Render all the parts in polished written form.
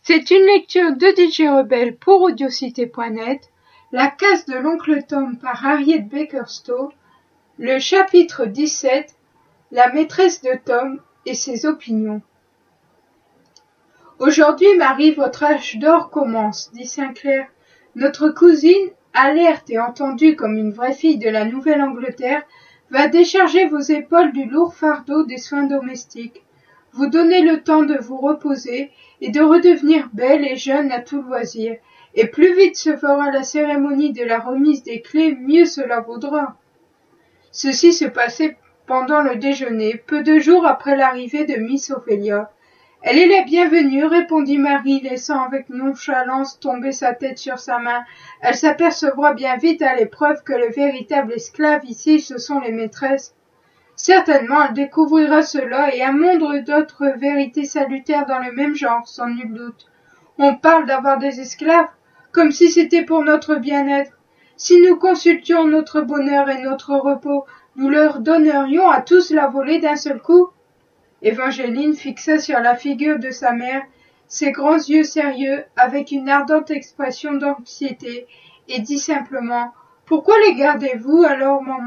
C'est une lecture de DJ Rebelle pour Audiocité.net, La case de l'oncle Tom par Harriet Baker Stowe, le chapitre 17, La maîtresse de Tom et ses opinions. Aujourd'hui, Marie, votre âge d'or commence, dit Sinclair. Notre cousine, alerte et entendue comme une vraie fille de la Nouvelle-Angleterre, va décharger vos épaules du lourd fardeau des soins domestiques. Vous donnez le temps de vous reposer et de redevenir belle et jeune à tout loisir. Et plus vite se fera la cérémonie de la remise des clés, mieux cela vaudra. Ceci se passait pendant le déjeuner, peu de jours après l'arrivée de Miss Ophelia. Elle est la bienvenue, répondit Marie, laissant avec nonchalance tomber sa tête sur sa main. Elle s'apercevra bien vite à l'épreuve que les véritables esclaves ici, ce sont les maîtresses. Certainement, elle découvrira cela et un monde d'autres vérités salutaires dans le même genre, sans nul doute. On parle d'avoir des esclaves, comme si c'était pour notre bien-être. Si nous consultions notre bonheur et notre repos, nous leur donnerions à tous la volée d'un seul coup. Évangeline fixa sur la figure de sa mère ses grands yeux sérieux avec une ardente expression d'anxiété et dit simplement « Pourquoi les gardez-vous alors, maman ?»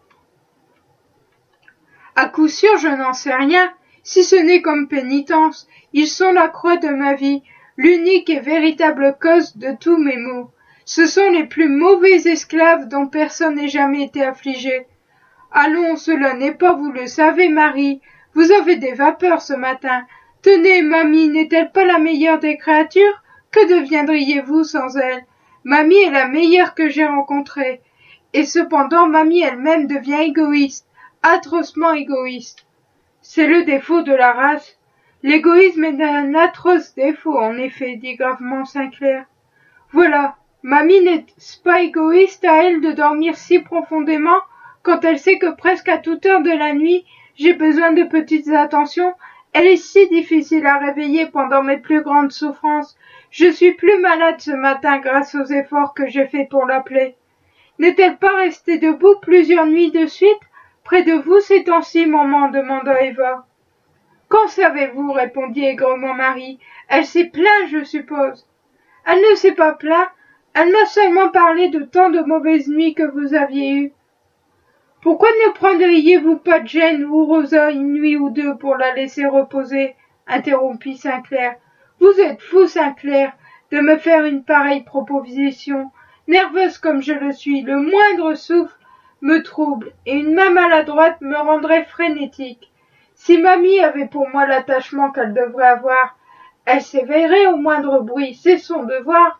À coup sûr, je n'en sais rien, si ce n'est comme pénitence. Ils sont la croix de ma vie, l'unique et véritable cause de tous mes maux. Ce sont les plus mauvais esclaves dont personne n'ait jamais été affligé. Allons, cela n'est pas, vous le savez, Marie. Vous avez des vapeurs ce matin. Tenez, mamie, n'est-elle pas la meilleure des créatures? Que deviendriez-vous sans elle? Mamie est la meilleure que j'ai rencontrée. Et cependant, mamie elle-même devient égoïste. Atrocement égoïste. C'est le défaut de la race. L'égoïsme est un atroce défaut, en effet, dit gravement Sinclair. Voilà, mamie n'est-ce pas égoïste à elle de dormir si profondément quand elle sait que presque à toute heure de la nuit, j'ai besoin de petites attentions. Elle est si difficile à réveiller pendant mes plus grandes souffrances. Je suis plus malade ce matin grâce aux efforts que j'ai faits pour l'appeler. N'est-elle pas restée debout plusieurs nuits de suite? Près de vous ces temps-ci, maman, demanda Eva. Qu'en savez-vous? Répondit aigrement Marie. Elle s'est plainte, je suppose. Elle ne s'est pas plainte. Elle m'a seulement parlé de tant de mauvaises nuits que vous aviez eues. Pourquoi ne prendriez-vous pas Jane ou Rosa une nuit ou deux pour la laisser reposer? Interrompit Sinclair. Vous êtes fou, Sinclair, de me faire une pareille proposition. Nerveuse comme je le suis, le moindre souffle me trouble, et une main maladroite me rendrait frénétique. Si mamie avait pour moi l'attachement qu'elle devrait avoir, elle s'éveillerait au moindre bruit, c'est son devoir.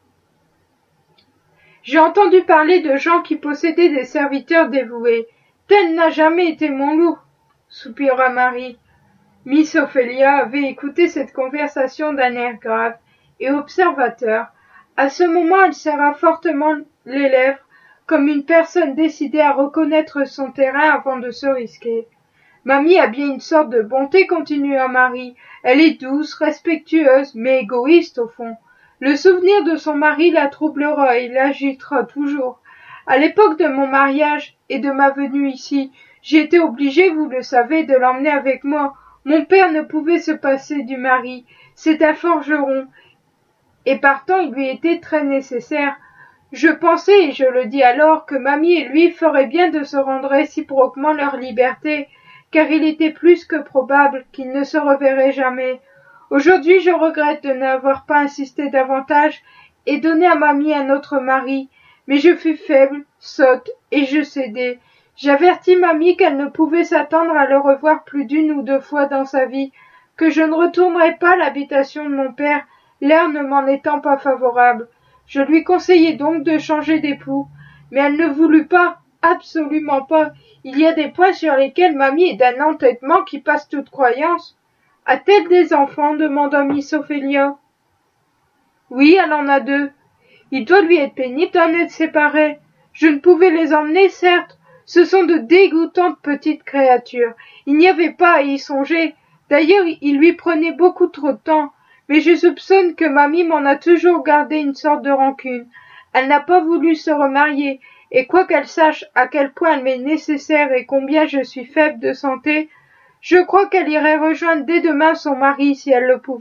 J'ai entendu parler de gens qui possédaient des serviteurs dévoués. Tel n'a jamais été mon lot, soupira Marie. Miss Ophelia avait écouté cette conversation d'un air grave et observateur. À ce moment, elle serra fortement les lèvres, comme une personne décidée à reconnaître son terrain avant de se risquer. Mamie a bien une sorte de bonté, continua Marie. Elle est douce, respectueuse, mais égoïste au fond. Le souvenir de son mari la troublera et l'agitera toujours. À l'époque de mon mariage et de ma venue ici, j'ai été obligée, vous le savez, de l'emmener avec moi. Mon père ne pouvait se passer du mari. C'est un forgeron. Et partant, il lui était très nécessaire. Je pensais, et je le dis alors, que mamie et lui feraient bien de se rendre réciproquement leur liberté, car il était plus que probable qu'ils ne se reverraient jamais. Aujourd'hui, je regrette de n'avoir pas insisté davantage et donné à mamie un autre mari, mais je fus faible, sotte, et je cédai. J'avertis mamie qu'elle ne pouvait s'attendre à le revoir plus d'une ou deux fois dans sa vie, que je ne retournerais pas à l'habitation de mon père, l'air ne m'en étant pas favorable. Je lui conseillai donc de changer d'époux, mais elle ne voulut pas, absolument pas. Il y a des points sur lesquels mamie est d'un entêtement qui passe toute croyance. A-t-elle des enfants? Demanda Miss Ophelia. Oui, elle en a 2. Il doit lui être pénible d'en être séparé. Je ne pouvais les emmener, certes. Ce sont de dégoûtantes petites créatures. Il n'y avait pas à y songer. D'ailleurs, il lui prenait beaucoup trop de temps. Mais je soupçonne que mamie m'en a toujours gardé une sorte de rancune. Elle n'a pas voulu se remarier, et quoiqu'elle sache à quel point elle m'est nécessaire et combien je suis faible de santé, je crois qu'elle irait rejoindre dès demain son mari si elle le pouvait.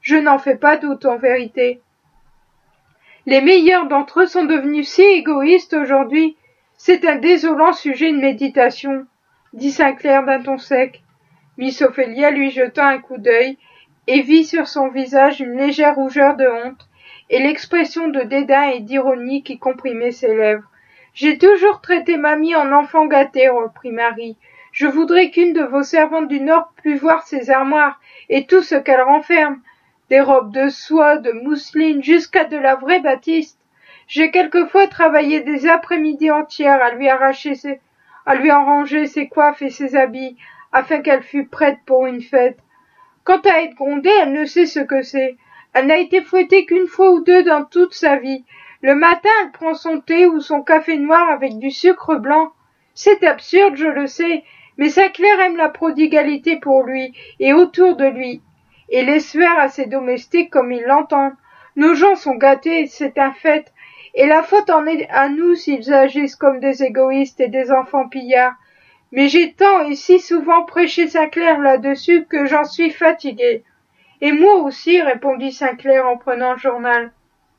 Je n'en fais pas doute en vérité. Les meilleurs d'entre eux sont devenus si égoïstes aujourd'hui. C'est un désolant sujet de méditation, dit Sinclair d'un ton sec. Miss Ophélia lui jeta un coup d'œil et vit sur son visage une légère rougeur de honte et l'expression de dédain et d'ironie qui comprimait ses lèvres. « J'ai toujours traité mamie en enfant gâté, reprit Marie. Je voudrais qu'une de vos servantes du Nord pût voir ses armoires et tout ce qu'elles renferment. Des robes de soie, de mousseline, jusqu'à de la vraie batiste. J'ai quelquefois travaillé des après-midi entières à lui en ranger ses coiffes et ses habits, afin qu'elle fût prête pour une fête. Quant à être grondée, elle ne sait ce que c'est. Elle n'a été fouettée qu'une fois ou deux dans toute sa vie. Le matin, elle prend son thé ou son café noir avec du sucre blanc. C'est absurde, je le sais, mais Sinclair aime la prodigalité pour lui et autour de lui, et laisse faire à ses domestiques comme ils l'entendent. Nos gens sont gâtés, c'est un fait, et la faute en est à nous s'ils agissent comme des égoïstes et des enfants pillards. Mais j'ai tant et si souvent prêché Sinclair là-dessus que j'en suis fatigué. Et moi aussi, répondit Sinclair en prenant le journal.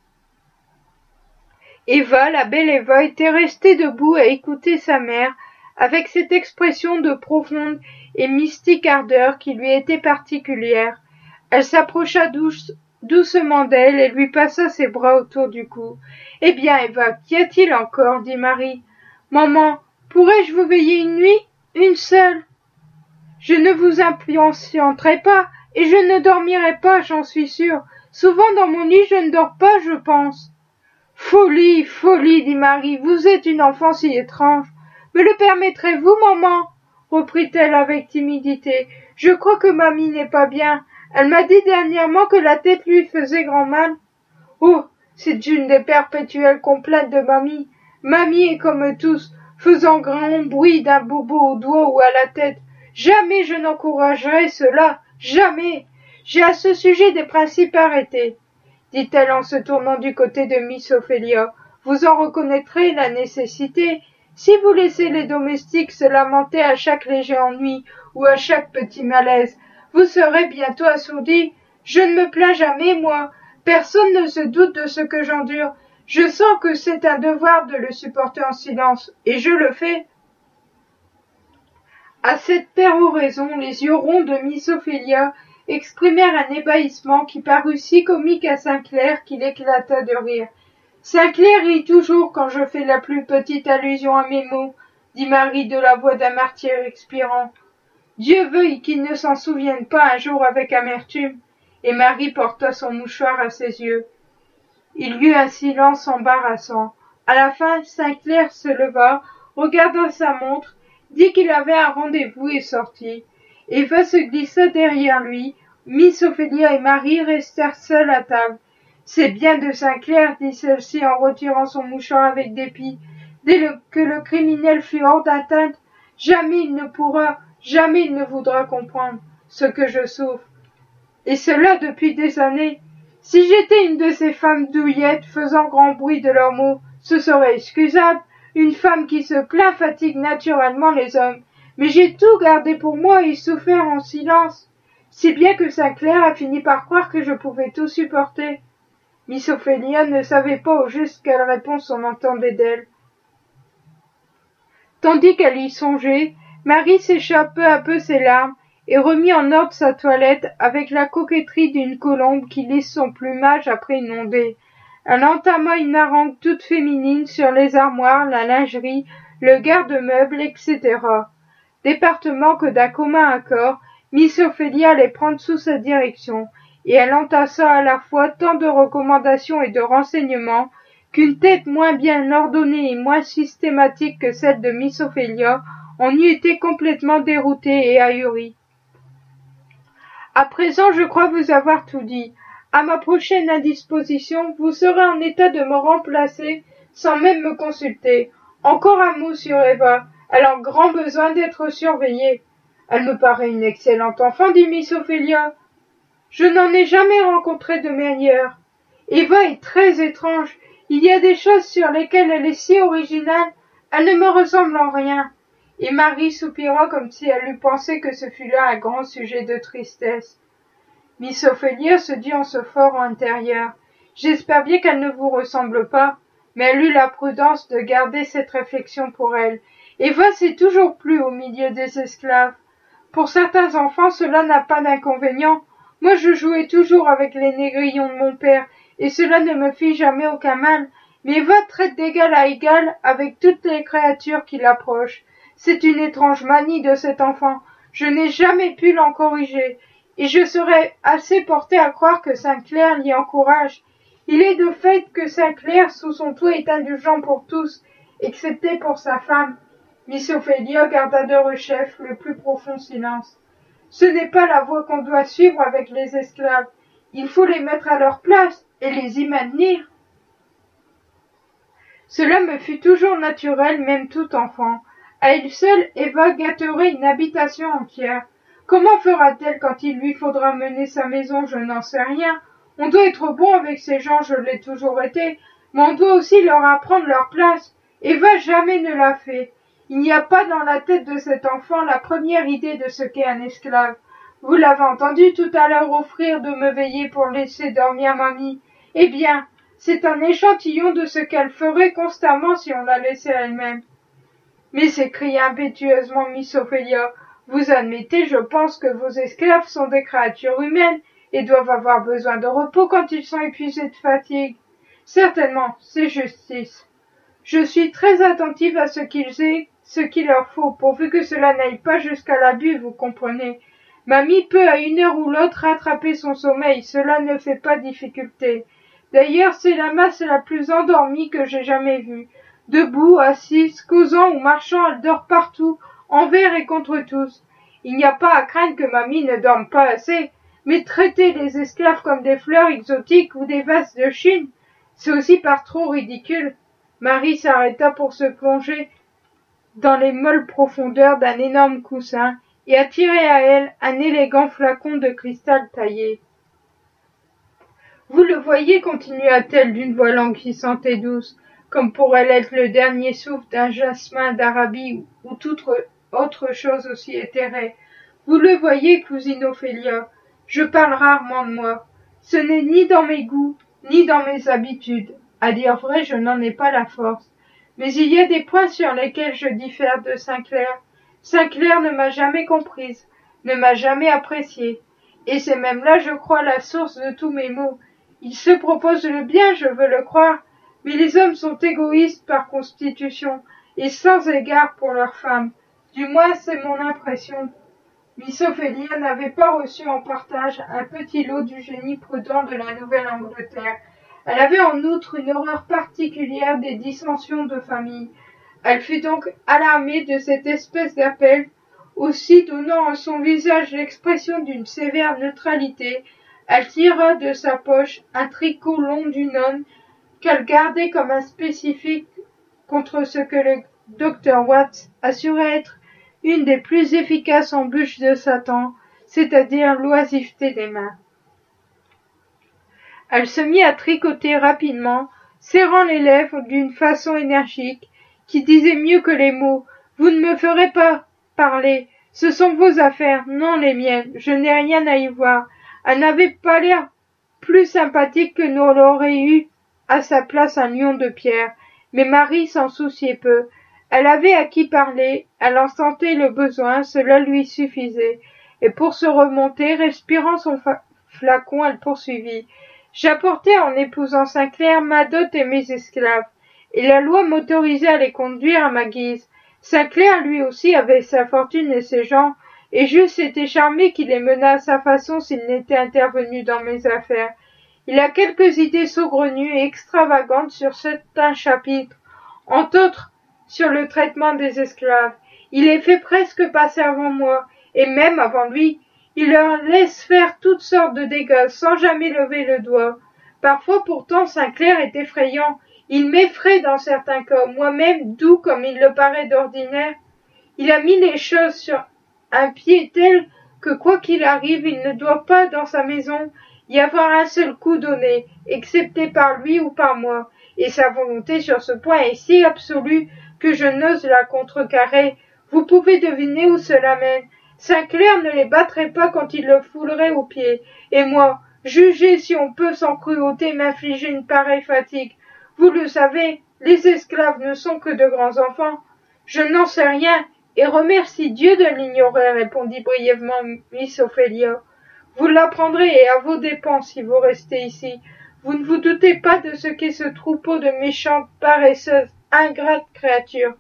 Eva, la belle Eva, était restée debout à écouter sa mère, avec cette expression de profonde et mystique ardeur qui lui était particulière. Elle s'approcha doucement d'elle et lui passa ses bras autour du cou. « Eh bien, Eva, qu'y a-t-il encore ?» dit Marie. « Maman, pourrais-je vous veiller une nuit? Une seule? Je ne vous impatienterai pas, et je ne dormirai pas, j'en suis sûre. Souvent dans mon lit, je ne dors pas, je pense. » « Folie, folie, dit Marie, vous êtes une enfant si étrange. Me le permettrez-vous, maman? Reprit-elle avec timidité. Je crois que mamie n'est pas bien. Elle m'a dit dernièrement que la tête lui faisait grand mal. Oh, c'est une des perpétuelles complaintes de mamie. Mamie est comme tous, faisant grand bruit d'un bobo au doigt ou à la tête. Jamais je n'encouragerai cela, jamais. J'ai à ce sujet des principes arrêtés, dit-elle en se tournant du côté de Miss Ophélia. Vous en reconnaîtrez la nécessité. Si vous laissez les domestiques se lamenter à chaque léger ennui ou à chaque petit malaise, vous serez bientôt assourdis. Je ne me plains jamais, moi. Personne ne se doute de ce que j'endure. Je sens que c'est un devoir de le supporter en silence, et je le fais. À cette péroraison, les yeux ronds de Miss Ophélia exprimèrent un ébahissement qui parut si comique à Sinclair qu'il éclata de rire. Sinclair rit toujours quand je fais la plus petite allusion à mes mots, dit Marie de la voix d'un martyr expirant. Dieu veuille qu'il ne s'en souvienne pas un jour avec amertume. Et Marie porta son mouchoir à ses yeux. Il y eut un silence embarrassant. À la fin, Sinclair se leva, regarda sa montre, dit qu'il avait un rendez-vous et sortit. Eva se glissa derrière lui. Miss Ophélia et Marie restèrent seules à table. C'est bien de Sinclair, dit celle-ci en retirant son mouchoir avec dépit. Dès que le criminel fut hors d'atteinte, jamais il ne voudra comprendre ce que je souffre. Et cela depuis des années. Si j'étais une de ces femmes douillettes faisant grand bruit de leurs mots, ce serait excusable. Une femme qui se plaint fatigue naturellement les hommes. Mais j'ai tout gardé pour moi et souffert en silence. Si bien que Sinclair a fini par croire que je pouvais tout supporter. Miss Ophélia ne savait pas au juste quelle réponse on entendait d'elle. Tandis qu'elle y songeait, Marie sécha peu à peu ses larmes et remit en ordre sa toilette avec la coquetterie d'une colombe qui lisse son plumage après une ondée. Elle entama une harangue toute féminine sur les armoires, la lingerie, le garde-meuble, etc. Département que d'un commun accord, Miss Ophélia allait prendre sous sa direction, et elle entassa à la fois tant de recommandations et de renseignements qu'une tête moins bien ordonnée et moins systématique que celle de Miss Ophélia en eût été complètement déroutée et ahurie. À présent, je crois vous avoir tout dit. À ma prochaine indisposition, vous serez en état de me remplacer sans même me consulter. Encore un mot sur Eva. Elle a grand besoin d'être surveillée. Elle me paraît une excellente enfant, dit Miss Ophélia. Je n'en ai jamais rencontré de meilleure. Eva est très étrange. Il y a des choses sur lesquelles elle est si originale. Elle ne me ressemble en rien. Et Marie soupira comme si elle eût pensé que ce fût là un grand sujet de tristesse. Miss Ophélia se dit en ce fort intérieur. J'espère bien qu'elle ne vous ressemble pas, mais elle eut la prudence de garder cette réflexion pour elle. Eva s'est toujours plu au milieu des esclaves. Pour certains enfants, cela n'a pas d'inconvénient. Moi, je jouais toujours avec les négrillons de mon père, et cela ne me fit jamais aucun mal. Mais Eva traite d'égal à égal avec toutes les créatures qui l'approchent. C'est une étrange manie de cet enfant. Je n'ai jamais pu l'en corriger, et je serais assez porté à croire que Saint-Clair l'y encourage. Il est de fait que Saint-Clair, sous son toit, est indulgent pour tous, excepté pour sa femme. Miss Ophélia garda de rechef le plus profond silence. Ce n'est pas la voie qu'on doit suivre avec les esclaves. Il faut les mettre à leur place et les y maintenir. Cela me fut toujours naturel, même tout enfant. À elle seule, Eva gâterait une habitation entière. Comment fera-t-elle quand il lui faudra mener sa maison? Je n'en sais rien. On doit être bon avec ces gens, je l'ai toujours été, mais on doit aussi leur apprendre leur place. Eva jamais ne l'a fait. Il n'y a pas dans la tête de cet enfant la première idée de ce qu'est un esclave. Vous l'avez entendu tout à l'heure offrir de me veiller pour laisser dormir mamie. Eh bien, c'est un échantillon de ce qu'elle ferait constamment si on la laissait elle-même. Mais s'écria impétueusement Miss Ophélia, vous admettez, je pense, que vos esclaves sont des créatures humaines et doivent avoir besoin de repos quand ils sont épuisés de fatigue. Certainement, c'est justice. Je suis très attentive à ce qu'ils aient ce qu'il leur faut, pourvu que cela n'aille pas jusqu'à l'abus, vous comprenez. Mamie peut à une heure ou l'autre rattraper son sommeil, cela ne fait pas difficulté. D'ailleurs, c'est la masse la plus endormie que j'ai jamais vue. Debout, assise, causant ou marchant, elle dort partout, envers et contre tous. Il n'y a pas à craindre que mamie ne dorme pas assez, mais traiter les esclaves comme des fleurs exotiques ou des vases de Chine, c'est aussi par trop ridicule. Marie s'arrêta pour se plonger dans les molles profondeurs d'un énorme coussin et attirer à elle un élégant flacon de cristal taillé. Vous le voyez, continua-t-elle d'une voix languissante et douce, comme pourrait l'être le dernier souffle d'un jasmin d'Arabie ou toute autre chose aussi éthérée. Vous le voyez, cousine Ophélia, je parle rarement de moi. Ce n'est ni dans mes goûts, ni dans mes habitudes. À dire vrai, je n'en ai pas la force. Mais il y a des points sur lesquels je diffère de Saint-Clair. Saint-Clair ne m'a jamais comprise, ne m'a jamais appréciée. Et c'est même là, je crois, la source de tous mes maux. Il se propose le bien, je veux le croire, mais les hommes sont égoïstes par constitution et sans égard pour leurs femmes. Du moins, c'est mon impression. Miss Ophélia n'avait pas reçu en partage un petit lot du génie prudent de la Nouvelle-Angleterre. Elle avait en outre une horreur particulière des dissensions de famille. Elle fut donc alarmée de cette espèce d'appel, aussi donnant à son visage l'expression d'une sévère neutralité. Elle tira de sa poche un tricot long du nonne qu'elle gardait comme un spécifique contre ce que le docteur Watts assurait être une des plus efficaces embûches de Satan, c'est-à-dire l'oisiveté des mains. Elle se mit à tricoter rapidement, serrant les lèvres d'une façon énergique, qui disait mieux que les mots. Vous ne me ferez pas parler. Ce sont vos affaires, non les miennes. Je n'ai rien à y voir. Elle n'avait pas l'air plus sympathique que nous l'aurait eu à sa place un lion de pierre. Mais Marie s'en souciait peu. Elle avait à qui parler, elle en sentait le besoin, cela lui suffisait. Et pour se remonter, respirant son flacon, elle poursuivit. J'apportais en épousant Saint-Clair ma dot et mes esclaves, et la loi m'autorisait à les conduire à ma guise. Saint-Clair, lui aussi, avait sa fortune et ses gens, et j'eusse été charmé qu'il les menât à sa façon s'il n'était intervenu dans mes affaires. Il a quelques idées saugrenues et extravagantes sur certains chapitres, entre autres sur le traitement des esclaves. Il les fait presque passer avant moi, et même avant lui. Il leur laisse faire toutes sortes de dégâts, sans jamais lever le doigt. Parfois, pourtant, Saint-Clair est effrayant. Il m'effraie dans certains cas, moi-même, doux comme il le paraît d'ordinaire. Il a mis les choses sur un pied tel que, quoi qu'il arrive, il ne doit pas, dans sa maison, y avoir un seul coup donné, excepté par lui ou par moi. Et sa volonté sur ce point est si absolue que je n'ose la contrecarrer. Vous pouvez deviner où cela mène. Saint-Clair ne les battrait pas quand il le foulerait aux pieds. Et moi, jugez si on peut sans cruauté m'infliger une pareille fatigue. Vous le savez, les esclaves ne sont que de grands enfants. Je n'en sais rien, et remercie Dieu de l'ignorer, répondit brièvement Miss Ophélia. Vous l'apprendrez et à vos dépens si vous restez ici. Vous ne vous doutez pas de ce qu'est ce troupeau de méchantes, paresseuses, ingrates créatures.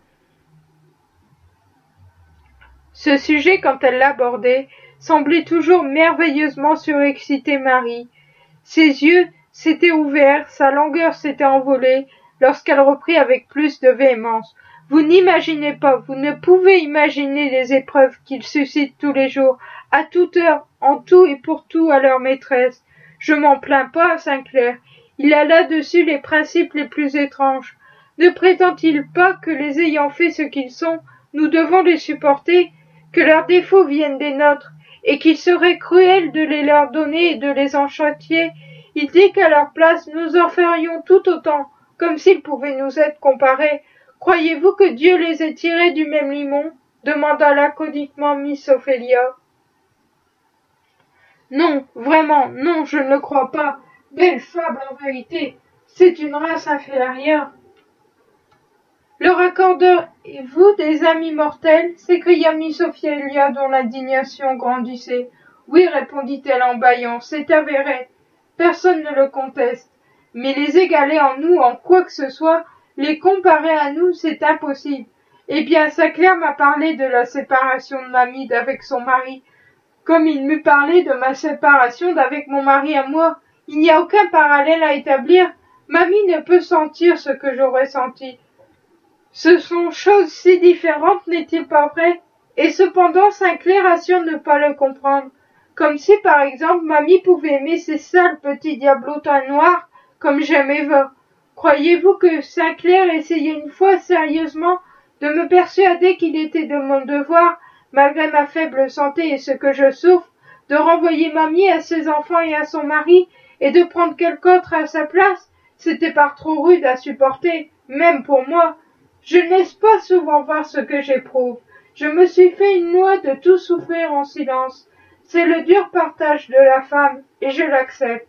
Ce sujet, quand elle l'abordait, semblait toujours merveilleusement surexciter Marie. Ses yeux s'étaient ouverts, sa langueur s'était envolée, lorsqu'elle reprit avec plus de véhémence. Vous n'imaginez pas, vous ne pouvez imaginer les épreuves qu'ils suscitent tous les jours, à toute heure, en tout et pour tout à leur maîtresse. Je m'en plains pas, Saint-Clair. Il a là-dessus les principes les plus étranges. Ne prétend-il pas que les ayant fait ce qu'ils sont, nous devons les supporter, que leurs défauts viennent des nôtres, et qu'il serait cruel de les leur donner et de les en châtier? Il dit qu'à leur place nous en ferions tout autant, comme s'ils pouvaient nous être comparés. Croyez-vous que Dieu les ait tirés du même limon? Demanda laconiquement Miss Ophélia. Non, vraiment, non, je ne le crois pas. Belle fable en vérité. C'est une race inférieure. Leur accordez-vous des amis mortels? S'écria Miss Ophélia dont l'indignation grandissait. Oui, répondit-elle en bâillant, c'est avéré. Personne ne le conteste. Mais les égaler en nous, en quoi que ce soit, les comparer à nous, c'est impossible. Eh bien, Saint-Clair m'a parlé de la séparation de mamie d'avec son mari, comme il m'eût parlé de ma séparation d'avec mon mari à moi. Il n'y a aucun parallèle à établir. Mamie ne peut sentir ce que j'aurais senti. Ce sont choses si différentes, n'est-il pas vrai? Et cependant, Saint-Clair assure ne pas le comprendre. Comme si, par exemple, mamie pouvait aimer ces sales petits diablotins noirs, comme j'aime Eva. Croyez-vous que Saint-Clair essayait une fois sérieusement de me persuader qu'il était de mon devoir, malgré ma faible santé et ce que je souffre, de renvoyer mamie à ses enfants et à son mari, et de prendre quelque autre à sa place? C'était par trop rude à supporter, même pour moi. Je ne laisse pas souvent voir ce que j'éprouve. Je me suis fait une loi de tout souffrir en silence. C'est le dur partage de la femme, et je l'accepte.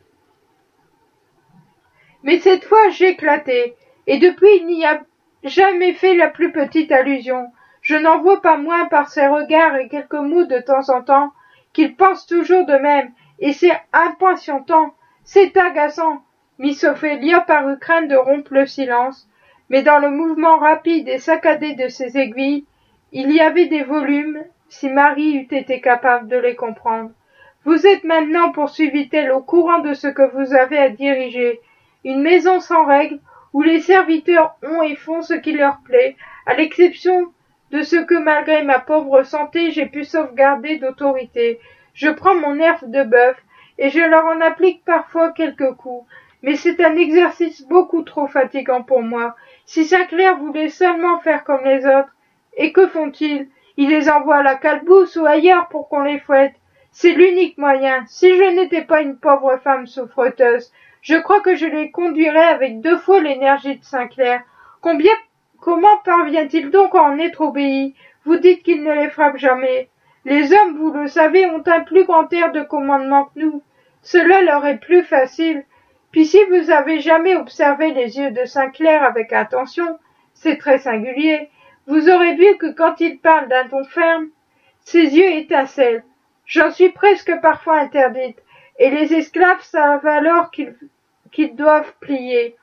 Mais cette fois j'éclatai, et depuis il n'y a jamais fait la plus petite allusion. Je n'en vois pas moins par ses regards et quelques mots de temps en temps qu'il pense toujours de même, et c'est impatientant, c'est agaçant. Miss Ophélia parut craindre de rompre le silence, mais dans le mouvement rapide et saccadé de ses aiguilles, il y avait des volumes, si Marie eût été capable de les comprendre. Vous êtes maintenant, poursuivit-elle, au courant de ce que vous avez à diriger, une maison sans règles, où les serviteurs ont et font ce qui leur plaît, à l'exception de ce que malgré ma pauvre santé j'ai pu sauvegarder d'autorité. Je prends mon nerf de bœuf, et je leur en applique parfois quelques coups, mais c'est un exercice beaucoup trop fatigant pour moi. Si Saint-Clair voulait seulement faire comme les autres, et que font-ils? Ils les envoient à la calebasse ou ailleurs pour qu'on les fouette. C'est l'unique moyen. Si je n'étais pas une pauvre femme souffreteuse, je crois que je les conduirais avec 2 fois l'énergie de Saint-Clair. Comment parvient-il donc à en être obéi? Vous dites qu'il ne les frappe jamais. Les hommes, vous le savez, ont un plus grand air de commandement que nous. Cela leur est plus facile. Puis si vous avez jamais observé les yeux de Saint-Clair avec attention, c'est très singulier, vous aurez vu que quand il parle d'un ton ferme, ses yeux étincellent. J'en suis presque parfois interdite, et les esclaves savent alors qu'ils doivent plier.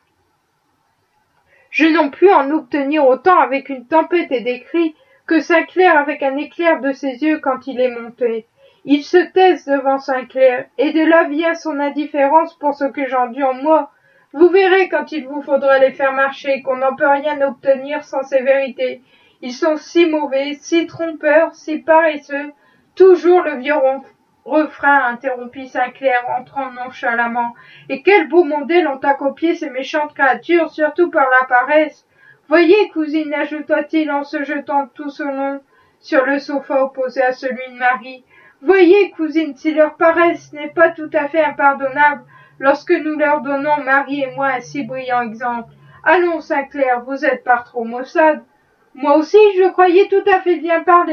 Je n'en puis en obtenir autant avec une tempête et des cris que Saint-Clair avec un éclair de ses yeux quand il est monté. Ils se taisent devant Saint-Clair, et de là vient son indifférence pour ce que j'endure moi. Vous verrez quand il vous faudra les faire marcher qu'on n'en peut rien obtenir sans sévérité. Ils sont si mauvais, si trompeurs, si paresseux. Toujours le vieux refrain, interrompit Saint-Clair, entrant nonchalamment. Et quel beau modèle ont à copier ces méchantes créatures, surtout par la paresse. Voyez, cousine, ajouta-t-il en se jetant tout son long sur le sofa opposé à celui de Marie. Voyez, cousine, si leur paresse n'est pas tout à fait impardonnable lorsque nous leur donnons, Marie et moi, un si brillant exemple. Allons, Saint-Clair, vous êtes par trop maussade. Moi aussi, je croyais tout à fait bien parler.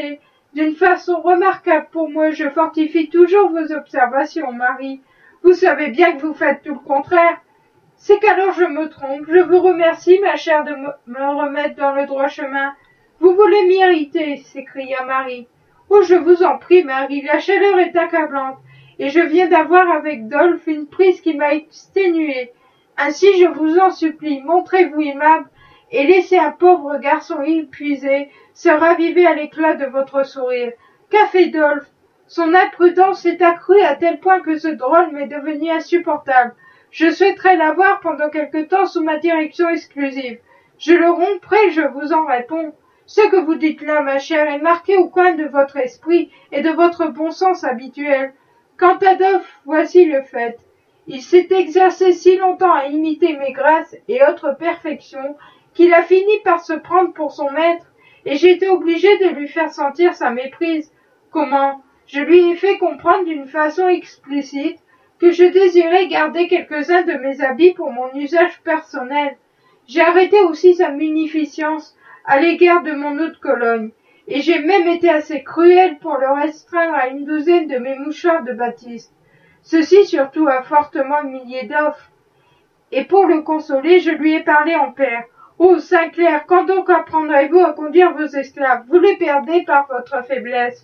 D'une façon remarquable pour moi, je fortifie toujours vos observations, Marie. Vous savez bien que vous faites tout le contraire. C'est qu'alors je me trompe. Je vous remercie, ma chère, de me remettre dans le droit chemin. Vous voulez m'irriter, s'écria Marie. Oh, je vous en prie, Marie, la chaleur est accablante, et je viens d'avoir avec Dolphe une prise qui m'a exténuée. Ainsi, je vous en supplie, montrez-vous aimable, et laissez un pauvre garçon épuisé se raviver à l'éclat de votre sourire. Qu'a fait Dolphe? Son imprudence s'est accrue à tel point que ce drôle m'est devenu insupportable. Je souhaiterais l'avoir pendant quelque temps sous ma direction exclusive. Je le romprai, je vous en réponds. Ce que vous dites là, ma chère, est marqué au coin de votre esprit et de votre bon sens habituel. Quant à Dolphe, voici le fait. Il s'est exercé si longtemps à imiter mes grâces et autres perfections qu'il a fini par se prendre pour son maître, et j'ai été obligé de lui faire sentir sa méprise. Comment? Je lui ai fait comprendre d'une façon explicite que je désirais garder quelques-uns de mes habits pour mon usage personnel. J'ai arrêté aussi sa munificence à l'égard de mon eau de Cologne, et j'ai même été assez cruel pour le restreindre à une douzaine de mes mouchoirs de Baptiste. Ceci surtout a fortement humilié Dolphe, et pour le consoler, je lui ai parlé en père. Oh, Saint-Clair, quand donc apprendrez-vous à conduire vos esclaves? Vous les perdez par votre faiblesse.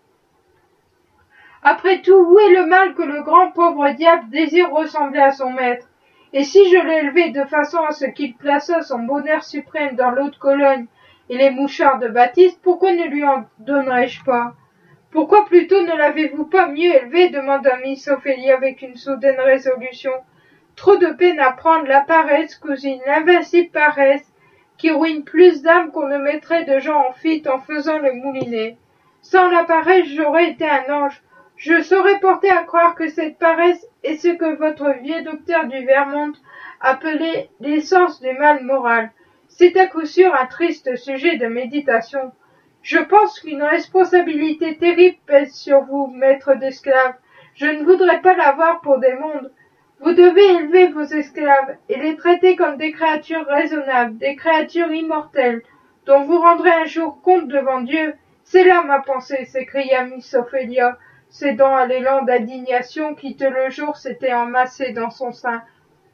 Après tout, où est le mal que le grand pauvre diable désire ressembler à son maître? Et si je l'élevais de façon à ce qu'il plaçât son bonheur suprême dans l'eau de Cologne et les mouchoirs de Baptiste, pourquoi ne lui en donnerais-je pas? Pourquoi plutôt ne l'avez-vous pas mieux élevé? Demanda Miss Ophélie avec une soudaine résolution. Trop de peine à prendre la paresse, cousine, l'invincible paresse, qui ruine plus d'âmes qu'on ne mettrait de gens en fuite en faisant le moulinet. Sans la paresse, j'aurais été un ange. Je serais porté à croire que cette paresse est ce que votre vieux docteur du Vermont appelait l'essence du mal moral. C'est à coup sûr un triste sujet de méditation. Je pense qu'une responsabilité terrible pèse sur vous, maître d'esclaves. Je ne voudrais pas l'avoir pour des mondes. Vous devez élever vos esclaves et les traiter comme des créatures raisonnables, des créatures immortelles, dont vous rendrez un jour compte devant Dieu. C'est là ma pensée, s'écria Miss Ophélia, cédant à l'élan d'indignation qui tout le jour s'était emassé dans son sein.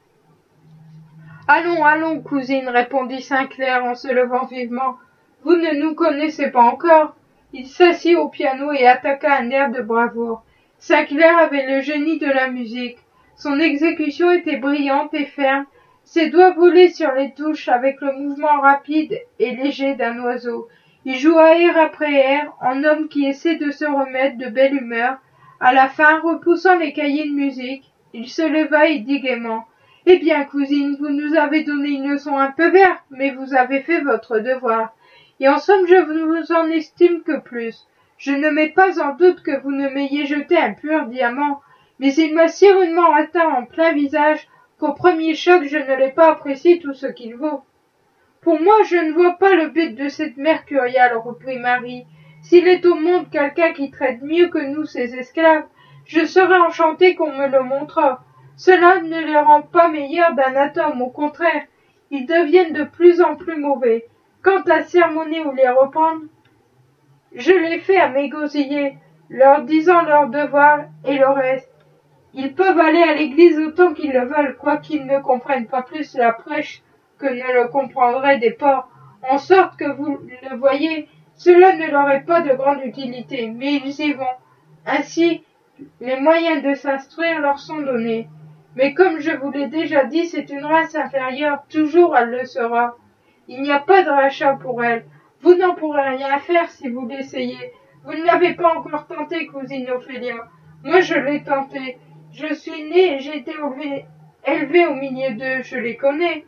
Allons, allons, cousine, répondit Saint-Clair en se levant vivement. Vous ne nous connaissez pas encore. Il s'assit au piano et attaqua un air de bravoure. Saint-Clair avait le génie de la musique. Son exécution était brillante et ferme, ses doigts volaient sur les touches avec le mouvement rapide et léger d'un oiseau. Il joua air après air, en homme qui essaie de se remettre de belle humeur. À la fin, repoussant les cahiers de musique, il se leva et dit gaiement. « Eh bien, cousine, vous nous avez donné une leçon un peu verte, mais vous avez fait votre devoir. Et en somme, je ne vous en estime que plus. Je ne mets pas en doute que vous ne m'ayez jeté un pur diamant, mais il m'a si rudement atteint en plein visage qu'au premier choc je ne l'ai pas apprécié tout ce qu'il vaut. Pour moi, je ne vois pas le but de cette mercuriale, reprit Marie. S'il est au monde quelqu'un qui traite mieux que nous ses esclaves, je serais enchantée qu'on me le montrât. Cela ne les rend pas meilleurs d'un atome, au contraire, ils deviennent de plus en plus mauvais. Quant à sermonner ou les reprendre, je les fais à m'égosiller, leur disant leur devoir et le reste. Ils peuvent aller à l'église autant qu'ils le veulent, quoiqu'ils ne comprennent pas plus la prêche que ne le comprendraient des porcs, en sorte que vous le voyez, cela ne leur est pas de grande utilité, mais ils y vont. Ainsi, les moyens de s'instruire leur sont donnés. Mais comme je vous l'ai déjà dit, c'est une race inférieure, toujours elle le sera. Il n'y a pas de rachat pour elle. Vous n'en pourrez rien faire si vous l'essayez. Vous ne l'avez pas encore tenté, cousine Ophélia. Moi, je l'ai tenté. Je suis née et j'ai été élevée au milieu d'eux, je les connais.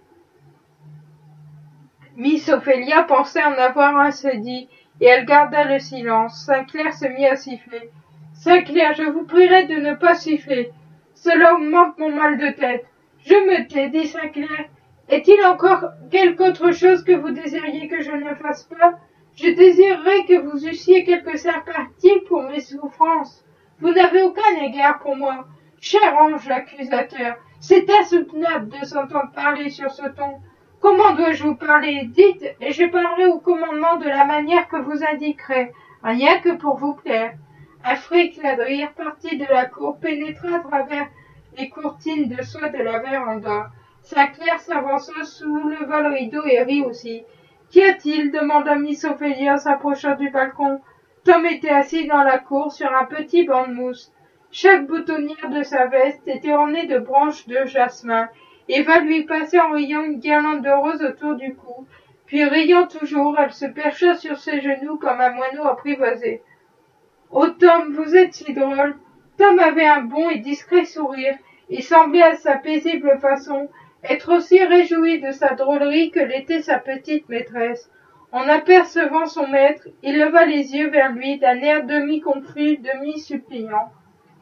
Miss Ophélia pensait en avoir assez dit, et elle garda le silence. Saint-Clair se mit à siffler. Saint-Clair, je vous prierai de ne pas siffler. Cela augmente mon mal de tête. Je me tais, dit Saint-Clair. Est-il encore quelque autre chose que vous désiriez que je ne fasse pas? Je désirerais que vous eussiez quelque sympathie pour mes souffrances. Vous n'avez aucun égard pour moi. Cher ange accusateur, c'est insoutenable de s'entendre parler sur ce ton. Comment dois-je vous parler? Dites, et je parlerai au commandement de la manière que vous indiquerez. rien que pour vous plaire. Un frais éclat de rire parti de la cour pénétra à travers les courtines de soie de la véranda. Sinclair s'avança, souleva le rideau et rit aussi. Qu'y a-t-il demanda Miss Ophélia en s'approchant du balcon. Tom était assis dans la cour sur un petit banc de mousse. Chaque boutonnière de sa veste était ornée de branches de jasmin. Eva lui passait en riant une guirlande de roses autour du cou. Puis, riant toujours, elle se percha sur ses genoux comme un moineau apprivoisé. « Oh Tom, vous êtes si drôle !» Tom avait un bon et discret sourire, et semblait à sa paisible façon être aussi réjoui de sa drôlerie que l'était sa petite maîtresse. En apercevant son maître, il leva les yeux vers lui d'un air demi-confus, demi-suppliant.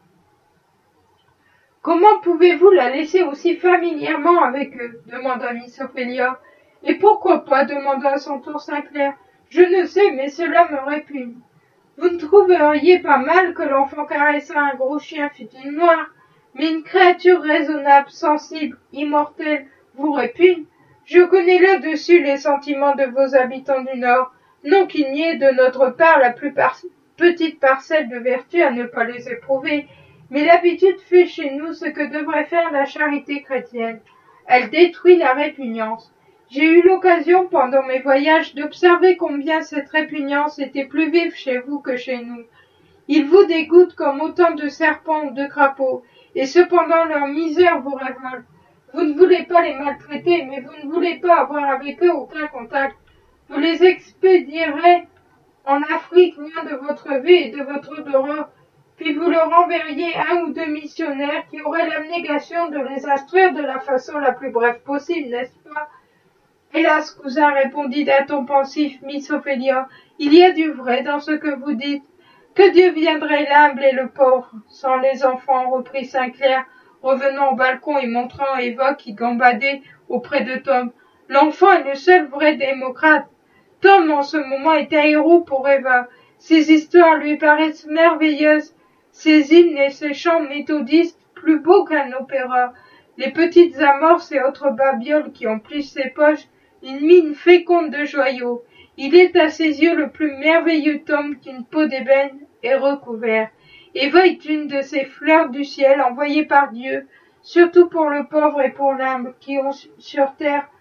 « Comment pouvez-vous la laisser aussi familièrement avec eux ?» demanda Miss Ophélia. « Et pourquoi pas ?» demanda à son tour Sinclair. « Je ne sais, mais cela me répugne. » Vous ne trouveriez pas mal que l'enfant caressant un gros chien fût une noire, mais une créature raisonnable, sensible, immortelle, vous répugne? Je connais là-dessus les sentiments de vos habitants du Nord, non qu'il n'y ait de notre part la plus petite parcelle de vertu à ne pas les éprouver, mais l'habitude fait chez nous ce que devrait faire la charité chrétienne. Elle détruit la répugnance. J'ai eu l'occasion pendant mes voyages d'observer combien cette répugnance était plus vive chez vous que chez nous. Ils vous dégoûtent comme autant de serpents ou de crapauds, et cependant leur misère vous révolte. Vous ne voulez pas les maltraiter, mais vous ne voulez pas avoir avec eux aucun contact. Vous les expédierez en Afrique loin de votre vue et de votre odorat, puis vous leur enverriez un ou deux missionnaires qui auraient l'abnégation de les instruire de la façon la plus brève possible, n'est-ce pas? Hélas, cousin, répondit d'un ton pensif Miss Ophélia, il y a du vrai dans ce que vous dites. Que Dieu viendrait l'humble et le pauvre sans les enfants, reprit Sinclair, revenant au balcon et montrant Eva qui gambadait auprès de Tom. L'enfant est le seul vrai démocrate. Tom, en ce moment, est un héros pour Eva. Ses histoires lui paraissent merveilleuses, ses hymnes et ses chants méthodistes plus beaux qu'un opéra. Les petites amorces et autres babioles qui emplissent ses poches, une mine féconde de joyaux. Il est à ses yeux le plus merveilleux Tom qu'une peau d'ébène ait recouvert. Eva est une de ces fleurs du ciel envoyées par Dieu, surtout pour le pauvre et pour l'humble, qui ont sur terre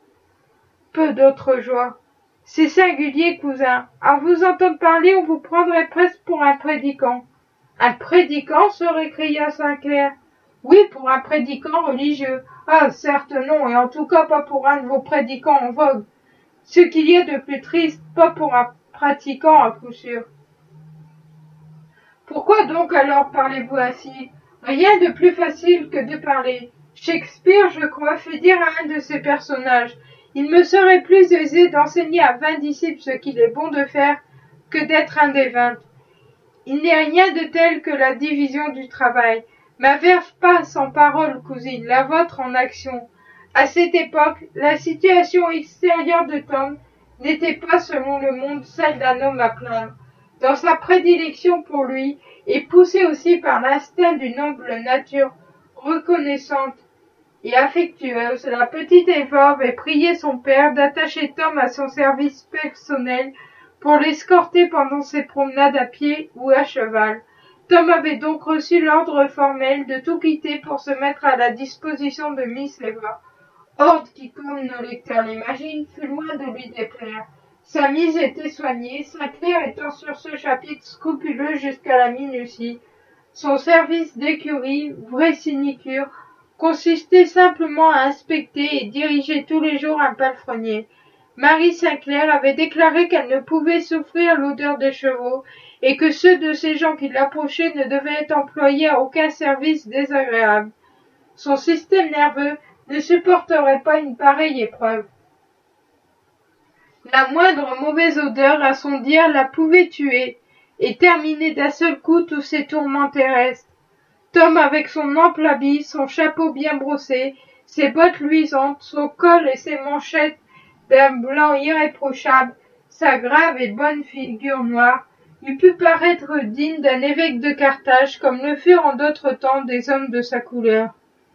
peu d'autres joies. C'est singulier, cousin. À vous entendre parler, on vous prendrait presque pour un prédicant. Un prédicant, se récria Sinclair. Oui, pour un prédicant religieux. Ah, certes non, et en tout cas pas pour un de vos prédicants en vogue. Ce qu'il y a de plus triste, pas pour un pratiquant à coup sûr. Pourquoi donc alors parlez-vous ainsi? Rien de plus facile que de parler. Shakespeare, je crois, fait dire à un de ses personnages, il me serait plus aisé d'enseigner à 20 disciples ce qu'il est bon de faire que d'être un des 20. Il n'est rien de tel que la division du travail. Ma verve passe en parole, cousine, la vôtre en action. À cette époque, la situation extérieure de Tom n'était pas, selon le monde, celle d'un homme à plaindre. Dans sa prédilection pour lui, et poussé aussi par l'instinct d'une noble nature reconnaissante et affectueuse, la petite Eva avait prié son père d'attacher Tom à son service personnel pour l'escorter pendant ses promenades à pied ou à cheval. Tom avait donc reçu l'ordre formel de tout quitter pour se mettre à la disposition de Miss Eva. Ordre qui, comme nos lecteurs l'imaginent, fut loin de lui déplaire. Sa mise était soignée, Sinclair étant sur ce chapitre scrupuleux jusqu'à la minutie. Son service d'écurie, vraie sinicure, consistait simplement à inspecter et diriger tous les jours un palefrenier. Marie Sinclair avait déclaré qu'elle ne pouvait souffrir l'odeur des chevaux et que ceux de ces gens qui l'approchaient ne devaient être employés à aucun service désagréable. Son système nerveux ne supporterait pas une pareille épreuve. La moindre mauvaise odeur, à son dire, la pouvait tuer et terminer d'un seul coup tous ses tourments terrestres. Tom, avec son ample habit, son chapeau bien brossé, ses bottes luisantes, son col et ses manchettes d'un blanc irréprochable, sa grave et bonne figure noire, eût pu paraître digne d'un évêque de Carthage, comme le furent en d'autres temps des hommes de sa couleur.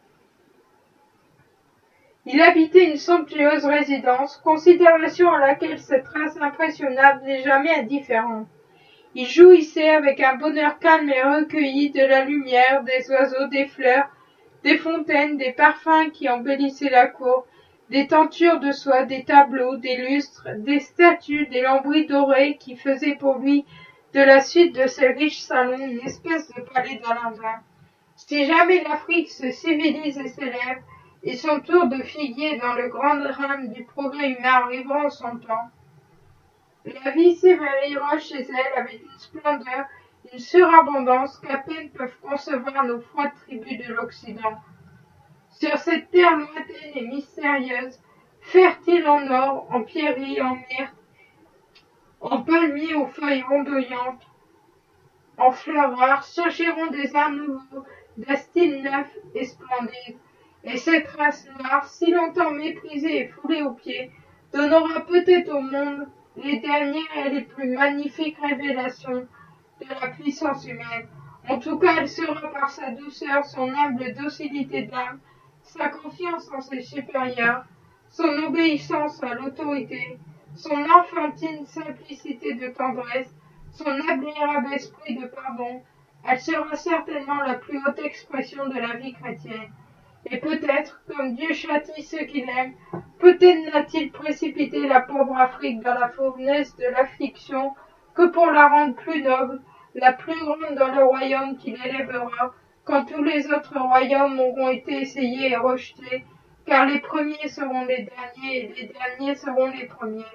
Il habitait une somptueuse résidence, considération à laquelle cette race impressionnable n'est jamais indifférente. Il jouissait avec un bonheur calme et recueilli de la lumière, des oiseaux, des fleurs, des fontaines, des parfums qui embellissaient la cour, des tentures de soie, des tableaux, des lustres, des statues, des lambris dorés qui faisaient pour lui de la suite de ces riches salons une espèce de palais d'Alembert. Si jamais l'Afrique se civilise et s'élève, et son tour de figuier dans le grand drame du progrès humain arrivera en son temps, la vie s'éveillera chez elle avec une splendeur, une surabondance qu'à peine peuvent concevoir nos froides tribus de l'Occident. Sur cette terre lointaine et mystérieuse, fertile en or, en pierreries, en myrte, en palmiers aux feuilles ondoyantes, en fleurs rares, surgiront des arts nouveaux, d'styles neufs et splendides. Et cette race noire, si longtemps méprisée et foulée aux pieds, donnera peut-être au monde les dernières et les plus magnifiques révélations de la puissance humaine. En tout cas, elle sera par sa douceur, son humble docilité d'âme, sa confiance en ses supérieurs, son obéissance à l'autorité, son enfantine simplicité de tendresse, son admirable esprit de pardon, elle sera certainement la plus haute expression de la vie chrétienne. Et peut-être, comme Dieu châtie ceux qu'il aime, peut-être n'a-t-il précipité la pauvre Afrique dans la fournaise de l'affliction que pour la rendre plus noble, la plus grande dans le royaume qu'il élèvera, quand tous les autres royaumes auront été essayés et rejetés, car les premiers seront les derniers et les derniers seront les premiers.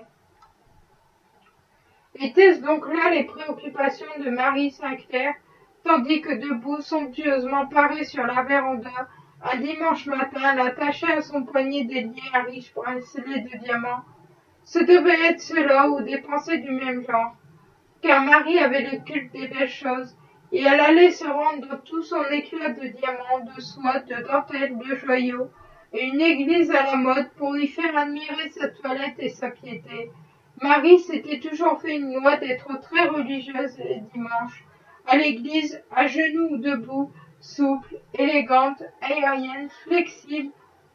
Étaient-ce donc là les préoccupations de Marie Sinclair, tandis que debout, somptueusement parée sur la véranda, un dimanche matin, elle attachait à son poignet délié un riche bracelet de diamants. Ce devait être cela ou des pensées du même genre, car Marie avait le culte des belles choses, et elle allait se rendre dans tout son éclat de diamants, de soie, de dentelles, de joyaux, et une église à la mode pour lui faire admirer sa toilette et sa piété. Marie s'était toujours fait une loi d'être très religieuse les dimanches, à l'église, à genoux ou debout, souple, élégante, aérienne, flexible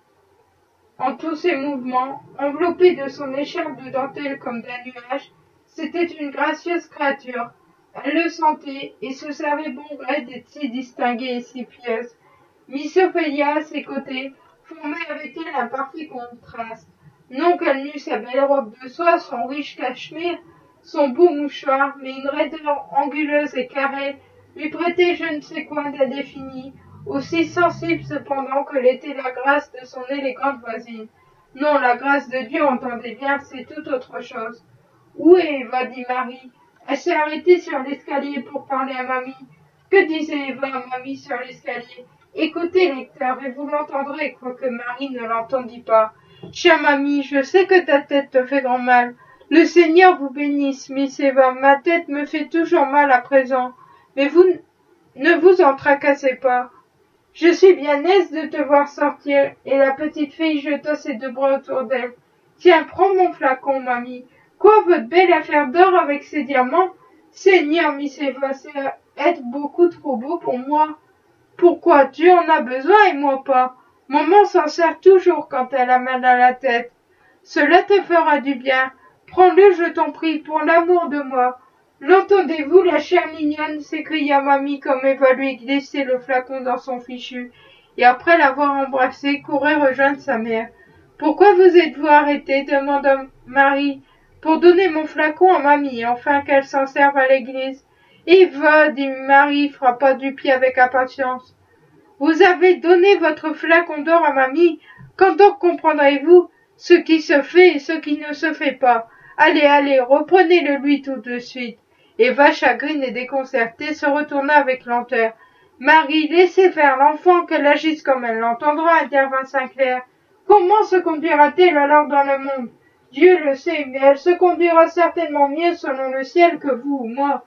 en tous ses mouvements, enveloppée de son écharpe de dentelle comme d'un nuage, c'était une gracieuse créature. Elle le sentait et se savait bon gré d'être si distinguée et si pieuse. Miss Ophélia, à ses côtés, formait avec elle un parfait contraste. Non qu'elle n'eût sa belle robe de soie, son riche cachemire, son beau mouchoir, mais une raideur anguleuse et carrée lui prêtait je ne sais quoi d'indéfini, aussi sensible cependant que l'était la grâce de son élégante voisine. Non, la grâce de Dieu, entendez bien, c'est tout autre chose. Où est Eva? Dit Marie. Elle s'est arrêtée sur l'escalier pour parler à mamie. Que disait Eva à mamie sur l'escalier? Écoutez, lecteur, et vous l'entendrez, quoique Marie ne l'entendit pas. Chère mamie, je sais que ta tête te fait grand mal. Le Seigneur vous bénisse, Miss Eva. Ma tête me fait toujours mal à présent. Mais vous ne vous en tracassez pas. Je suis bien aise de te voir sortir, et la petite fille jeta ses deux bras autour d'elle. Tiens, prends mon flacon, mamie. Quoi, votre belle affaire d'or avec ces diamants? Seigneur, Miss Eva, c'est être beaucoup trop beau pour moi. Pourquoi? Dieu en a besoin et moi pas. Maman s'en sert toujours quand elle a mal à la tête. Cela te fera du bien. Prends-le, je t'en prie, pour l'amour de moi. L'entendez-vous, la chère mignonne? S'écria mamie comme Eva lui glissait le flacon dans son fichu, et après l'avoir embrassé, courait rejoindre sa mère. Pourquoi vous êtes-vous arrêtée? Demanda Marie. Pour donner mon flacon à mamie, enfin qu'elle s'en serve à l'église. Eva, dit Marie, frappa du pied avec impatience. Vous avez donné votre flacon d'or à mamie? Quand donc comprendrez-vous ce qui se fait et ce qui ne se fait pas? Allez, allez, reprenez-le lui tout de suite. Eva, chagrine et déconcertée, se retourna avec lenteur. Marie, laissez faire l'enfant, qu'elle agisse comme elle l'entendra, intervint Sinclair. Comment se conduira-t-elle alors dans le monde? Dieu le sait, mais elle se conduira certainement mieux selon le ciel que vous ou moi.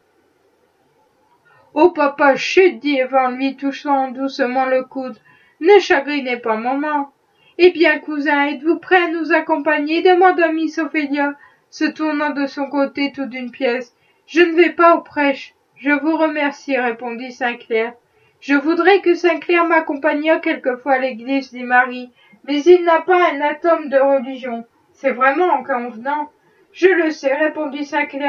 Oh papa, chut, dit Eva en lui touchant doucement le coude. Ne chagrinez pas maman. Eh bien, cousin, êtes-vous prêt à nous accompagner? Demanda Miss Ophélia, se tournant de son côté tout d'une pièce. Je ne vais pas aux prêches. Je vous remercie, répondit Sinclair. Je voudrais que Sinclair m'accompagnât quelquefois à l'église, dit Marie, mais il n'a pas un atome de religion. C'est vraiment inconvenant. Je le sais, répondit Sinclair.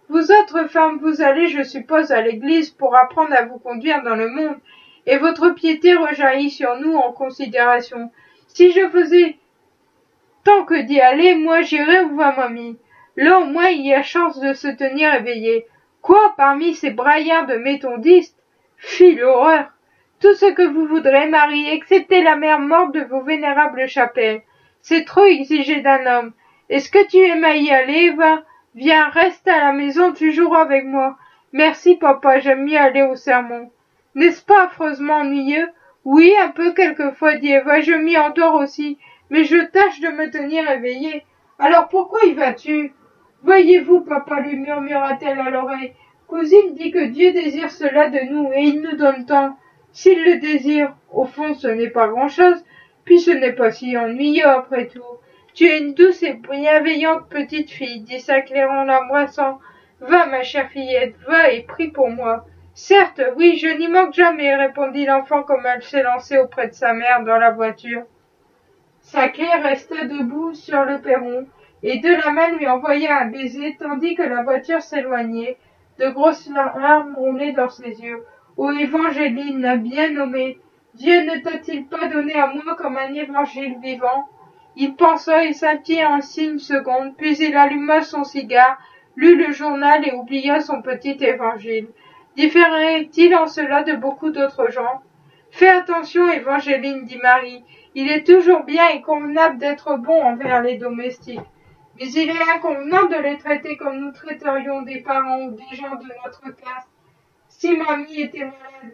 Vous autres femmes, vous allez, je suppose, à l'église pour apprendre à vous conduire dans le monde, et votre piété rejaillit sur nous en considération. Si je faisais tant que d'y aller, moi j'irais voir mamie. Là au moins il y a chance de se tenir éveillé. Quoi, parmi ces braillards de méthodistes? Fi l'horreur! Tout ce que vous voudrez, Marie, excepté la mère morte de vos vénérables chapelles. C'est trop exigé d'un homme. Est-ce que tu aimes à y aller, Eva? Viens, reste à la maison, tu joueras avec moi. Merci, papa, j'aime mieux aller au sermon. N'est-ce pas affreusement ennuyeux? Oui, un peu quelquefois, dit Eva, je m'y endors aussi, mais je tâche de me tenir éveillée. Alors pourquoi y vas-tu? Voyez-vous, papa, lui murmura-t-elle à l'oreille, cousine dit que Dieu désire cela de nous, et il nous donne tant. S'il le désire, au fond ce n'est pas grand-chose, puis ce n'est pas si ennuyeux après tout. Tu es une douce et bienveillante petite fille, dit Saint-Clair en l'embrassant. Va, ma chère fillette, va et prie pour moi. Certes, oui, je n'y manque jamais, répondit l'enfant comme elle s'est lancée auprès de sa mère dans la voiture. Saint-Clair resta debout sur le perron, et de la main lui envoya un baiser, tandis que la voiture s'éloignait. De grosses larmes roulaient dans ses yeux. Ô Évangéline, bien nommée, Dieu ne t'a-t-il pas donné à moi comme un évangile vivant? Il pensa et scintillant ainsi une seconde, puis il alluma son cigare, lut le journal et oublia son petit évangile. Différait-il en cela de beaucoup d'autres gens? Fais attention, Évangéline, dit Marie. Il est toujours bien et convenable d'être bon envers les domestiques. Mais il est inconvenant de les traiter comme nous traiterions des parents ou des gens de notre classe. Si mamie était malade,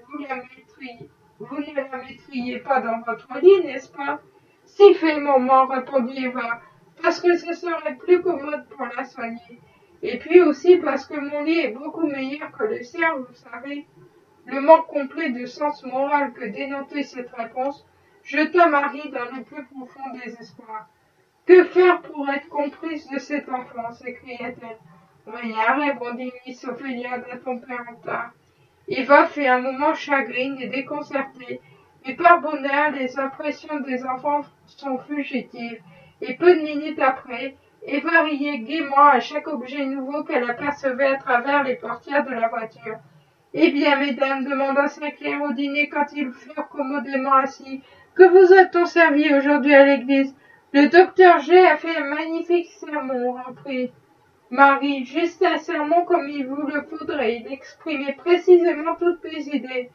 vous ne la mettriez pas dans votre lit, n'est-ce pas? Si fait, maman, répondit Eva, parce que ce serait plus commode pour la soigner. Et puis aussi parce que mon lit est beaucoup meilleur que le sien, vous savez. Le manque complet de sens moral que dénotait cette réponse jeta Marie dans le plus profond désespoir. Que faire pour être comprise de cet enfant? S'écria-t-elle. Rien, répondit Miss Ophélia d'un ton péremptoire. Eva fut un moment chagrine et déconcertée, mais par bonheur les impressions des enfants sont fugitives, et peu de minutes après, Eva riait gaiement à chaque objet nouveau qu'elle apercevait à travers les portières de la voiture. Eh bien, mesdames, demanda Saint-Clair au dîner quand ils furent commodément assis, que vous a-t-on servi aujourd'hui à l'église? Le docteur G a fait un magnifique sermon, reprit Marie, juste un sermon comme il vous le faudrait. Il exprimait précisément toutes mes idées.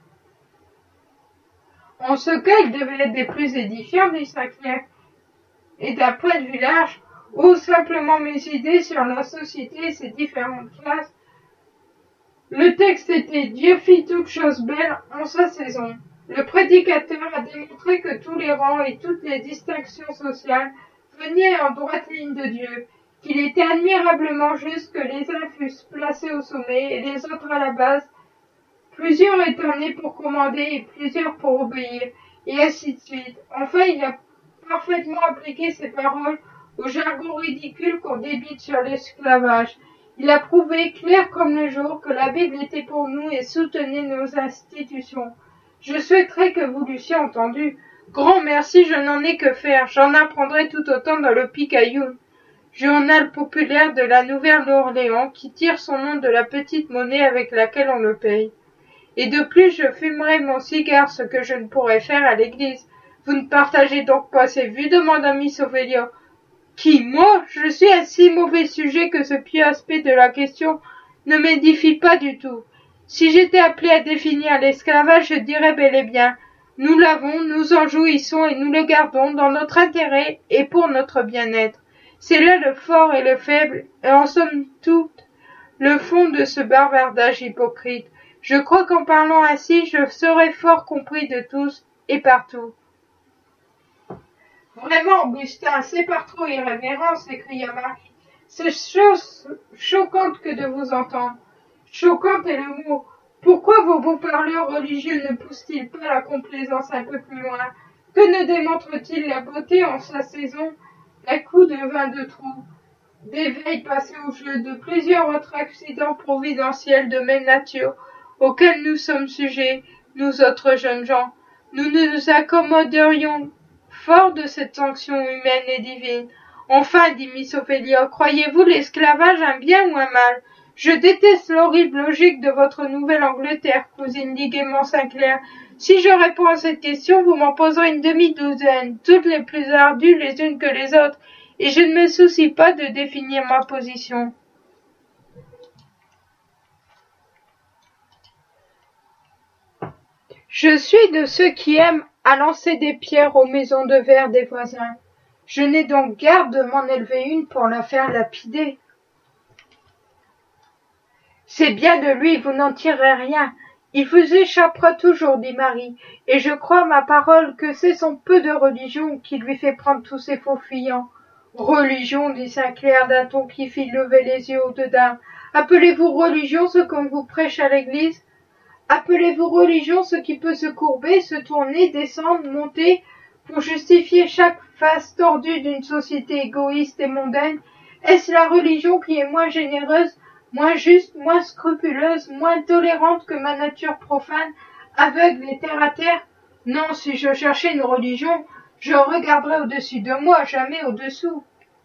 En ce cas, il devait être des plus édifiants, dit Saint-Clair, et d'un point de vue large, ou simplement mes idées sur la société et ses différentes classes. Le texte était Dieu fit toutes choses belles en sa saison. Le prédicateur a démontré que tous les rangs et toutes les distinctions sociales venaient en droite ligne de Dieu, qu'il était admirablement juste que les uns fussent placés au sommet et les autres à la base, plusieurs étant nés pour commander et plusieurs pour obéir, et ainsi de suite. Enfin, il a parfaitement appliqué ces paroles au jargon ridicule qu'on débite sur l'esclavage. Il a prouvé, clair comme le jour, que la Bible était pour nous et soutenait nos institutions. Je souhaiterais que vous l'eussiez entendu. Grand merci, je n'en ai que faire. J'en apprendrai tout autant dans le Picayune, journal populaire de la Nouvelle-Orléans, qui tire son nom de la petite monnaie avec laquelle on le paye. Et de plus, je fumerai mon cigare, ce que je ne pourrais faire à l'église. Vous ne partagez donc pas ces vues? demanda Miss Ophélia. Qui, moi? Je suis un si mauvais sujet que ce pieux aspect de la question ne m'édifie pas du tout. Si j'étais appelé à définir l'esclavage, je dirais bel et bien, nous l'avons, nous en jouissons et nous le gardons dans notre intérêt et pour notre bien-être. C'est là le fort et le faible, et en somme toute, le fond de ce bavardage hypocrite. Je crois qu'en parlant ainsi, je serai fort compris de tous et partout. Vraiment, Augustin, c'est par trop irrévérent, s'écria Marie. C'est choquante que de vous entendre. Choquante est le mot. Pourquoi vos beaux parleurs religieux ne poussent-ils pas la complaisance un peu plus loin? Que ne démontrent-ils la beauté en sa saison, à coups de vin de trou, des veilles passées au jeu, de plusieurs autres accidents providentiels de même nature, auxquels nous sommes sujets, nous autres jeunes gens? Nous nous accommoderions fort de cette sanction humaine et divine. Enfin, dit Miss Ophélia, croyez-vous l'esclavage un bien ou un mal? Je déteste l'horrible logique de votre Nouvelle-Angleterre, cousine, dit gaiement Sinclair. Si je réponds à cette question, vous m'en poserez une demi-douzaine, toutes les plus ardues les unes que les autres, et je ne me soucie pas de définir ma position. Je suis de ceux qui aiment à lancer des pierres aux maisons de verre des voisins. Je n'ai donc garde de m'en élever une pour la faire lapider. C'est bien de lui, vous n'en tirerez rien. Il vous échappera toujours, dit Marie, et je crois ma parole que c'est son peu de religion qui lui fait prendre tous ces faux fuyants. Religion, dit Sinclair d'un ton qui fit lever les yeux au-dedans. Appelez-vous religion ce qu'on vous prêche à l'église? Appelez-vous religion ce qui peut se courber, se tourner, descendre, monter, pour justifier chaque face tordue d'une société égoïste et mondaine? Est-ce la religion qui est moins généreuse, moins juste, moins scrupuleuse, moins tolérante que ma nature profane, aveugle et terre à terre? Non, si je cherchais une religion, je regarderais au-dessus de moi, jamais au-dessous.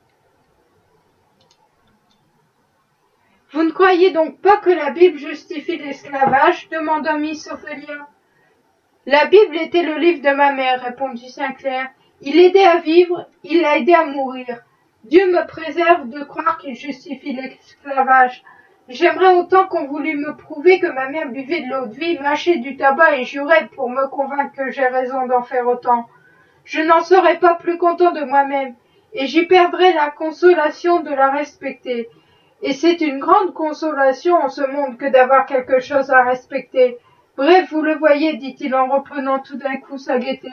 Vous ne croyez donc pas que la Bible justifie l'esclavage? Demanda Miss Ophelia. La Bible était le livre de ma mère, répondit Sinclair. Il l'aidait à vivre, il l'a aidé à mourir. Dieu me préserve de croire qu'il justifie l'esclavage. J'aimerais autant qu'on voulût me prouver que ma mère buvait de l'eau-de-vie, mâchait du tabac et jurait pour me convaincre que j'ai raison d'en faire autant. Je n'en serais pas plus content de moi-même, et j'y perdrais la consolation de la respecter. Et c'est une grande consolation en ce monde que d'avoir quelque chose à respecter. Bref, vous le voyez, dit-il en reprenant tout d'un coup sa gaieté.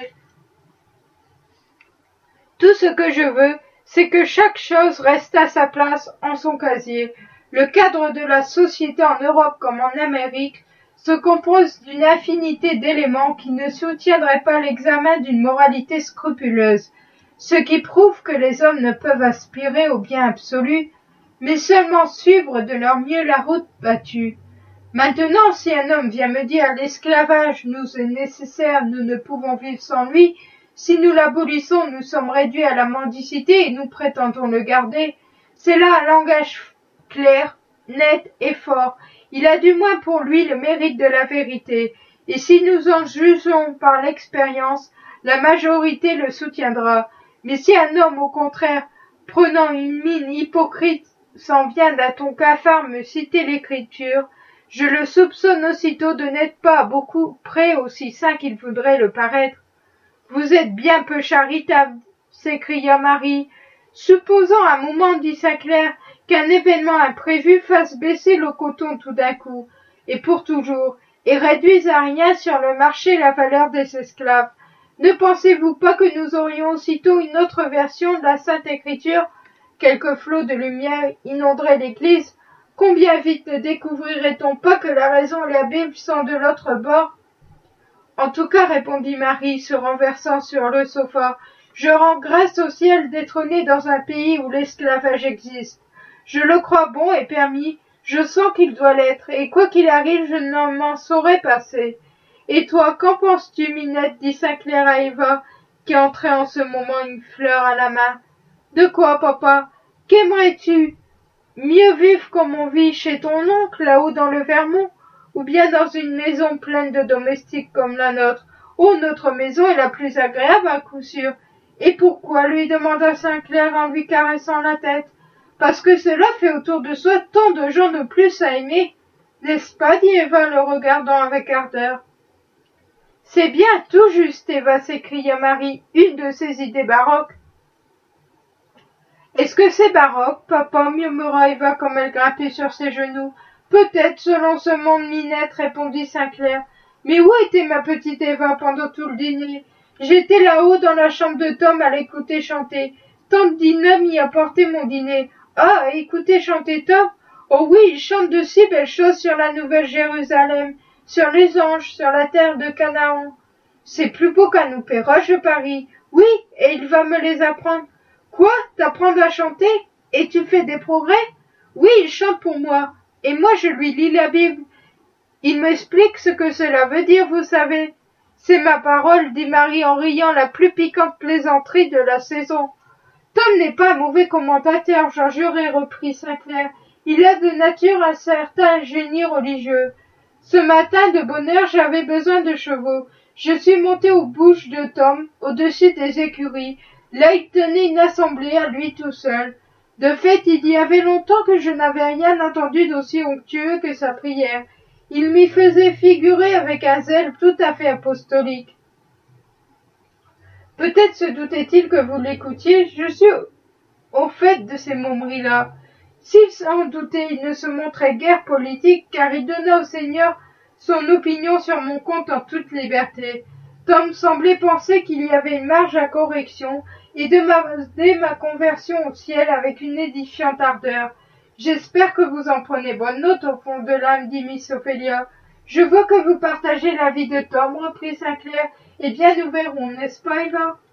Tout ce que je veux, c'est que chaque chose reste à sa place en son casier. Le cadre de la société en Europe comme en Amérique se compose d'une infinité d'éléments qui ne soutiendraient pas l'examen d'une moralité scrupuleuse, ce qui prouve que les hommes ne peuvent aspirer au bien absolu, mais seulement suivre de leur mieux la route battue. Maintenant, si un homme vient me dire l'esclavage nous est nécessaire, nous ne pouvons vivre sans lui, si nous l'abolissons, nous sommes réduits à la mendicité et nous prétendons le garder, c'est là un langage clair, net et fort. Il a du moins pour lui le mérite de la vérité, et si nous en jugeons par l'expérience, la majorité le soutiendra. Mais si un homme, au contraire, prenant une mine hypocrite, s'en vient d'un ton cafard me citer l'écriture, je le soupçonne aussitôt de n'être pas beaucoup près aussi saint qu'il voudrait le paraître. Vous êtes bien peu charitable, s'écria Marie. Supposons un moment, dit Sinclair, qu'un événement imprévu fasse baisser le coton tout d'un coup, et pour toujours, et réduise à rien sur le marché la valeur des esclaves. Ne pensez-vous pas que nous aurions aussitôt une autre version de la Sainte Écriture? Quelques flots de lumière inonderaient l'Église. Combien vite ne découvrirait-on pas que la raison et la Bible sont de l'autre bord? En tout cas, répondit Marie, se renversant sur le sofa, je rends grâce au ciel d'être née dans un pays où l'esclavage existe. Je le crois bon et permis, je sens qu'il doit l'être, et quoi qu'il arrive, je n'en m'en saurais passer. Et toi, qu'en penses-tu, Minette? Dit Sinclair à Eva, qui entrait en ce moment une fleur à la main. De quoi, papa? Qu'aimerais-tu? Mieux vivre comme on vit chez ton oncle, là-haut dans le Vermont, ou bien dans une maison pleine de domestiques comme la nôtre? Oh, notre maison est la plus agréable à coup sûr. Et pourquoi? Lui demanda Sinclair en lui caressant la tête. Parce que cela fait autour de soi tant de gens de plus à aimer, n'est-ce pas? Dit Eva, le regardant avec ardeur. C'est bien, tout juste, Eva, s'écria Marie, une de ces idées baroques. Est-ce que c'est baroque, papa? Murmura Eva comme elle grimpait sur ses genoux. Peut-être, selon ce monde Minette, répondit Sinclair. Mais où était ma petite Eva pendant tout le dîner? J'étais là-haut dans la chambre de Tom à l'écouter chanter. Tante Dina m'y a porté mon dîner. Ah, écoutez chanter Tom? Oh oui, il chante de si belles choses sur la Nouvelle Jérusalem, sur les anges, sur la terre de Canaan. C'est plus beau qu'à nous Perra, je parie. Oui, et il va me les apprendre. Quoi? T'apprendre à chanter? Et tu fais des progrès? Oui, il chante pour moi. Et moi, je lui lis la Bible. Il m'explique ce que cela veut dire, vous savez. C'est ma parole, dit Marie en riant la plus piquante plaisanterie de la saison. Tom n'est pas un mauvais commentateur, j'en jurais, reprit Sinclair. Il a de nature un certain génie religieux. Ce matin, de bonne heure, j'avais besoin de chevaux. Je suis monté aux bouches de Tom, au-dessus des écuries. Là, il tenait une assemblée à lui tout seul. De fait, il y avait longtemps que je n'avais rien entendu d'aussi onctueux que sa prière. Il m'y faisait figurer avec un zèle tout à fait apostolique. Peut-être se doutait-il que vous l'écoutiez, je suis au fait de ces momeries-là. S'il s'en doutait, il ne se montrait guère politique, car il donna au Seigneur son opinion sur mon compte en toute liberté. Tom semblait penser qu'il y avait une marge à correction, et demander ma conversion au ciel avec une édifiante ardeur. J'espère que vous en prenez bonne note au fond de l'âme, dit Miss Ophélia. Je vois que vous partagez l'avis de Tom, reprit Saint-Clair. Eh bien, nous verrons, n'est-ce pas, Eva?